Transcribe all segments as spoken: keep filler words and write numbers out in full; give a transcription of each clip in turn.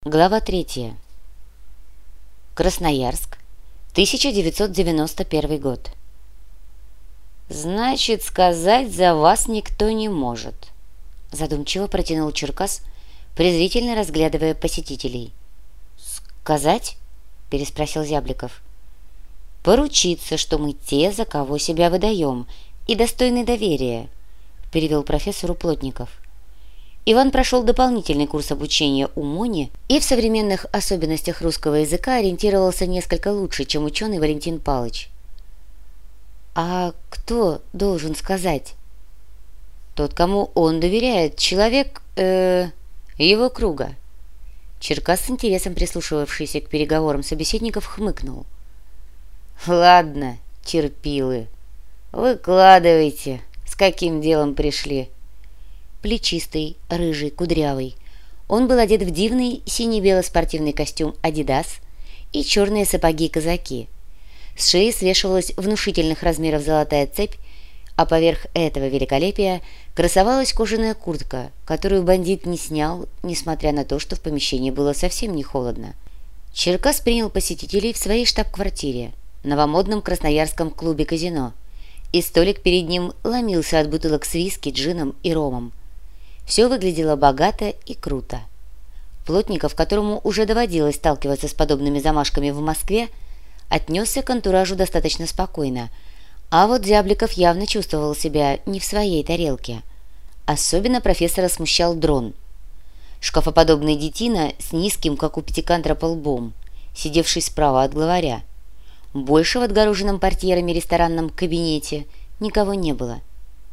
Глава третья. Красноярск, тысяча девятьсот девяносто первый год. «Значит, сказать за вас никто не может», — задумчиво протянул Черкас, презрительно разглядывая посетителей. «Сказать?» — переспросил Зябликов. «Поручиться, что мы те, за кого себя выдаем, и достойны доверия», — перевел профессору Плотников. Иван прошел дополнительный курс обучения у Мони и в современных особенностях русского языка ориентировался несколько лучше, чем ученый Валентин Палыч. «А кто должен сказать?» «Тот, кому он доверяет, человек, э, его круга». Черкас, с интересом прислушивавшийся к переговорам собеседников, хмыкнул. «Ладно, терпилы, выкладывайте, с каким делом пришли». Плечистый, рыжий, кудрявый. Он был одет в дивный сине-бело-спортивный костюм «Адидас» и черные сапоги-казаки. С шеи свешивалась внушительных размеров золотая цепь, а поверх этого великолепия красовалась кожаная куртка, которую бандит не снял, несмотря на то, что в помещении было совсем не холодно. Черкас принял посетителей в своей штаб-квартире, новомодном красноярском клубе-казино, и столик перед ним ломился от бутылок с виски, джином и ромом. Все выглядело богато и круто. Плотников, которому уже доводилось сталкиваться с подобными замашками в Москве, отнесся к антуражу достаточно спокойно, а вот Зябликов явно чувствовал себя не в своей тарелке. Особенно профессора смущал дрон. Шкафоподобный детина с низким, как у пятикантропа, лбом, сидевший справа от главаря. Больше в отгороженном портьерами ресторанном кабинете никого не было.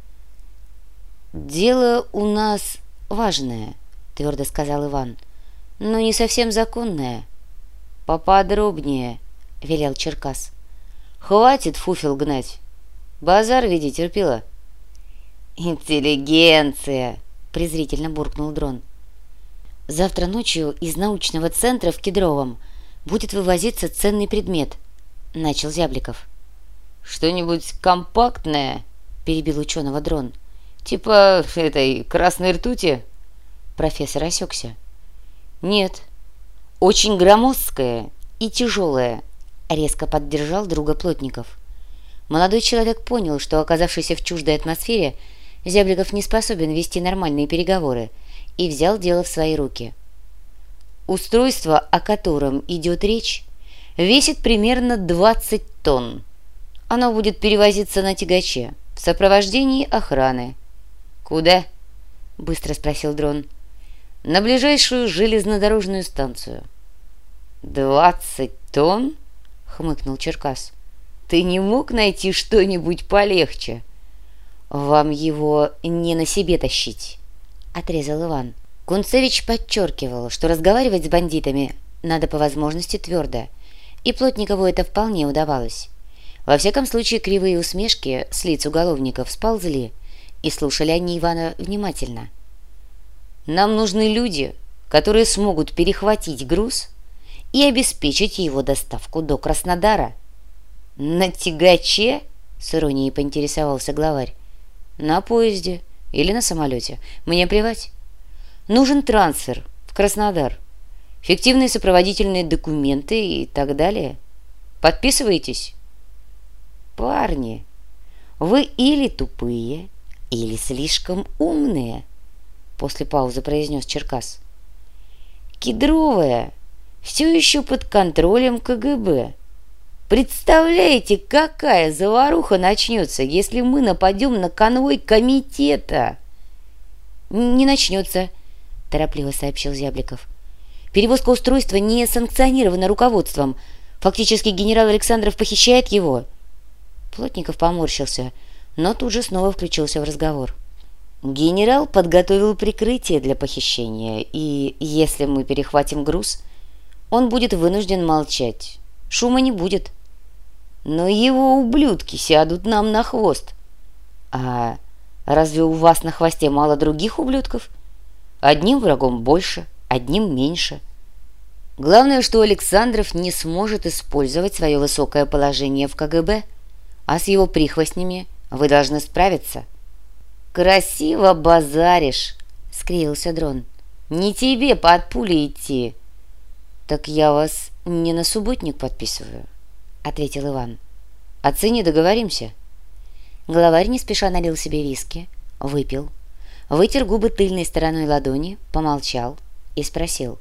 «Дело у нас важное», — твердо сказал Иван, — «но не совсем законное». «Поподробнее», — велел Черкас. «Хватит фуфел гнать. Базар види, терпила». «Интеллигенция», — презрительно буркнул дрон. «Завтра ночью из научного центра в Кедровом будет вывозиться ценный предмет», — начал Зябликов. «Что-нибудь компактное?» — перебил ученого дрон. «Типа этой красной ртути?» Профессор осекся. «Нет, очень громоздкая и тяжелая», — резко поддержал друга Плотников. Молодой человек понял, что, оказавшийся в чуждой атмосфере, Зябликов не способен вести нормальные переговоры, и взял дело в свои руки. «Устройство, о котором идет речь, весит примерно двадцать тонн. Оно будет перевозиться на тягаче в сопровождении охраны». «Куда?» — быстро спросил дрон. «На ближайшую железнодорожную станцию». «Двадцать тонн?» — хмыкнул Черкас. «Ты не мог найти что-нибудь полегче?» «Вам его не на себе тащить», — отрезал Иван. Кунцевич подчеркивал, что разговаривать с бандитами надо по возможности твердо, и Плотникову это вполне удавалось. Во всяком случае, кривые усмешки с лиц уголовников сползли, и слушали они Ивана внимательно. «Нам нужны люди, которые смогут перехватить груз и обеспечить его доставку до Краснодара». «На тягаче?» — с иронией поинтересовался главарь. «На поезде или на самолете. Мне плевать. Нужен трансфер в Краснодар, фиктивные сопроводительные документы и так далее. Подписываетесь?» «Парни, вы или тупые, или слишком умные», — после паузы произнес Черкас. «Кедровая все еще под контролем ка гэ бэ. Представляете, какая заваруха начнется, если мы нападем на конвой комитета?» «Не начнется», — торопливо сообщил Зябликов. «Перевозка устройства не санкционирована руководством. Фактически генерал Александров похищает его». Плотников поморщился, но тут же снова включился в разговор. «Генерал подготовил прикрытие для похищения, и если мы перехватим груз, он будет вынужден молчать. Шума не будет. Но его ублюдки сядут нам на хвост». «А разве у вас на хвосте мало других ублюдков? Одним врагом больше, одним меньше. Главное, что Александров не сможет использовать свое высокое положение в ка гэ бэ, а с его прихвостнями вы должны справиться». «Красиво базаришь», — скривился дрон. «Не тебе под пули идти. «Так я вас не на субботник подписываю», — ответил Иван. «О цене договоримся». Главарь не спеша налил себе виски, выпил, вытер губы тыльной стороной ладони, помолчал и спросил.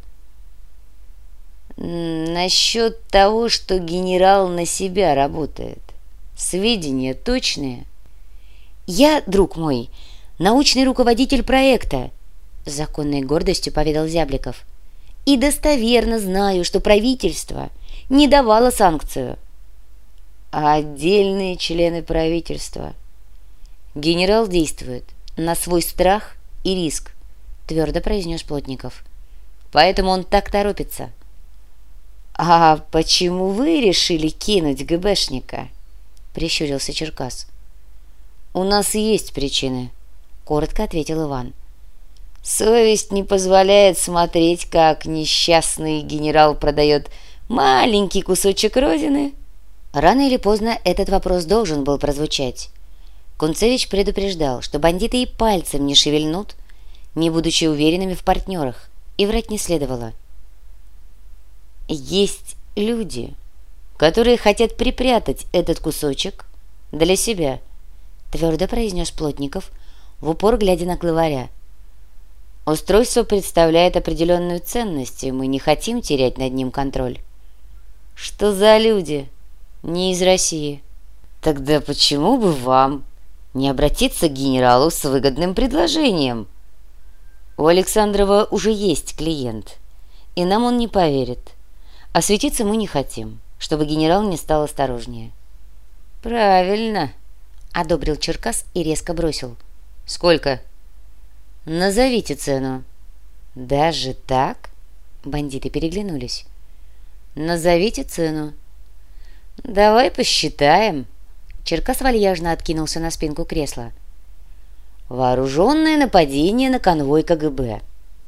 «Насчет того, что генерал на себя работает, сведения точные?» «Я, друг мой, научный руководитель проекта», — с законной гордостью поведал Зябликов. «И достоверно знаю, что правительство не давало санкцию». «А отдельные члены правительства?» «Генерал действует на свой страх и риск», — твердо произнес Плотников. «Поэтому он так торопится». «А почему вы решили кинуть ГБшника?» — прищурился Черкас. «У нас есть причины», — коротко ответил Иван. «Совесть не позволяет смотреть, как несчастный генерал продает маленький кусочек родины». Рано или поздно этот вопрос должен был прозвучать. Кунцевич предупреждал, что бандиты и пальцем не шевельнут, не будучи уверенными в партнерах, и врать не следовало. «Есть люди, которые хотят припрятать этот кусочек для себя», — твердо произнес Плотников, в упор глядя на главаря. «Устройство представляет определенную ценность, и мы не хотим терять над ним контроль». «Что за люди? Не из России». «Тогда почему бы вам не обратиться к генералу с выгодным предложением?» «У Александрова уже есть клиент, и нам он не поверит. А светиться мы не хотим, чтобы генерал не стал осторожнее». «Правильно», — одобрил Черкас и резко бросил. «Сколько?» «Назовите цену». «Даже так?» — бандиты переглянулись. «Назовите цену». «Давай посчитаем». Черкас вальяжно откинулся на спинку кресла. «Вооруженное нападение на конвой КГБ.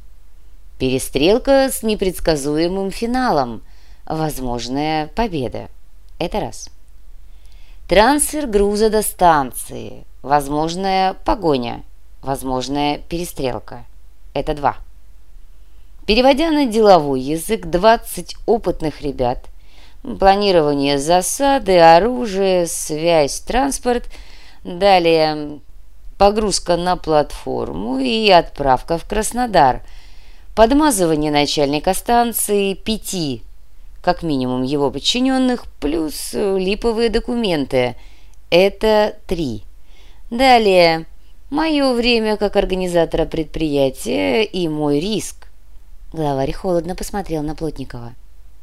Перестрелка с непредсказуемым финалом. Возможная победа. Это раз. Трансфер груза до станции. Возможная погоня. Возможная перестрелка. Это два. Переводя на деловой язык, двадцать опытных ребят. Планирование засады, оружие, связь, транспорт. Далее погрузка на платформу и отправка в Краснодар. Подмазывание начальника станции пяти, как минимум его подчиненных, плюс липовые документы. Это три. Далее мое время как организатора предприятия и мой риск. Главарь холодно посмотрел на Плотникова.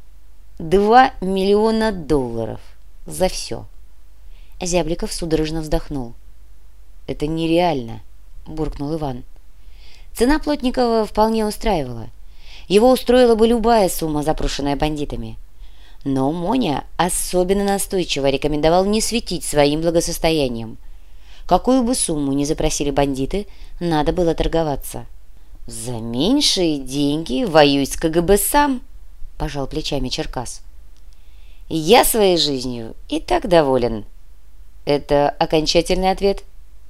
Два миллиона долларов за все. Зябликов судорожно вздохнул. «Это нереально», — буркнул Иван. Цена Плотникова вполне устраивала. Его устроила бы любая сумма, запрошенная бандитами. Но Моня особенно настойчиво рекомендовал не светить своим благосостоянием. Какую бы сумму ни запросили бандиты, надо было торговаться. «За меньшие деньги воюй с КГБ сам», — пожал плечами Черкас. «Я своей жизнью и так доволен». «Это окончательный ответ?»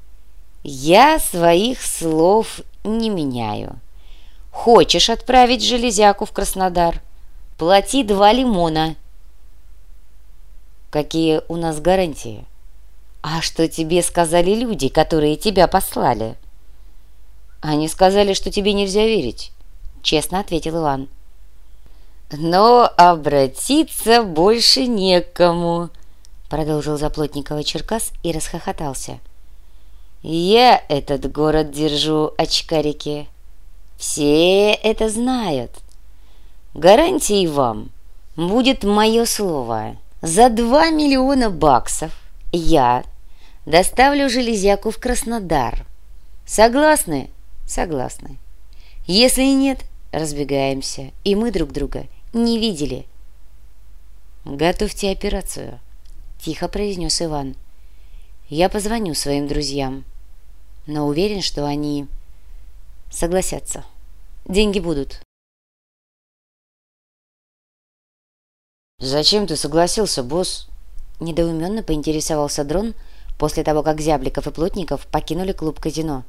«Я своих слов не меняю. Хочешь отправить железяку в Краснодар? Плати два лимона». «Какие у нас гарантии?» «А что тебе сказали люди, которые тебя послали?» «Они сказали, что тебе нельзя верить», — честно ответил Иван. «Но обратиться больше некому», — продолжил за Плотникова Черкас и расхохотался. «Я этот город держу, очкарики. Все это знают. Гарантией вам будет мое слово. За два миллиона баксов я доставлю железяку в Краснодар. Согласны?» «Согласны. Если нет, разбегаемся, и мы друг друга не видели». «Готовьте операцию», — тихо произнес Иван. «Я позвоню своим друзьям, но уверен, что они согласятся. Деньги будут». «Зачем ты согласился, босс?» — недоуменно поинтересовался Дрон после того, как Зябликов и Плотников покинули клуб-казино.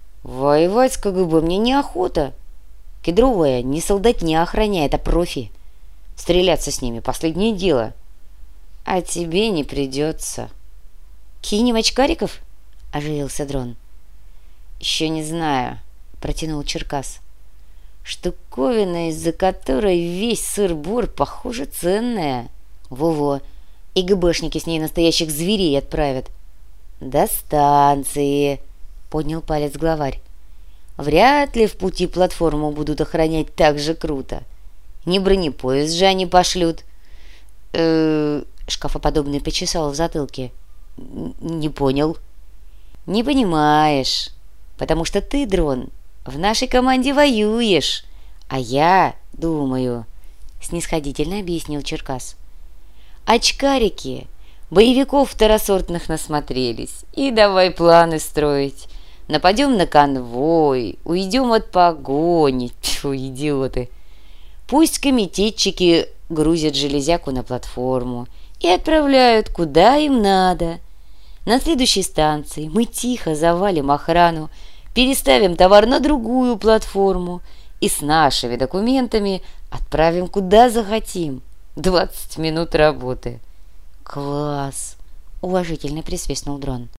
«Воевать с КГБ мне неохота. Кедровая не солдатня охраняет, а профи. Стреляться с ними — последнее дело. А тебе не придется. Кинем очкариков? Оживился дрон. Еще не знаю, протянул Черкас. Штуковина, из-за которой весь сыр-бор, похоже, ценная. Во-во, и ГБшники с ней настоящих зверей отправят. До станции, поднял палец главарь. Вряд ли в пути платформу будут охранять так же круто. Не бронепоезд же они пошлют. Э-э, шкафоподобный почесал в затылке. Не понял. Не понимаешь, потому что ты, дрон, в нашей команде воюешь, а я думаю, снисходительно объяснил Черкас. Очкарики боевиков второсортных насмотрелись, и давай планы строить. Нападем на конвой, уйдем от погони. Тьфу, идиоты. Пусть комитетчики грузят железяку на платформу и отправляют куда им надо. На следующей станции мы тихо завалим охрану, переставим товар на другую платформу и с нашими документами отправим куда захотим. Двадцать минут работы. Класс! Уважительно присвистнул дрон.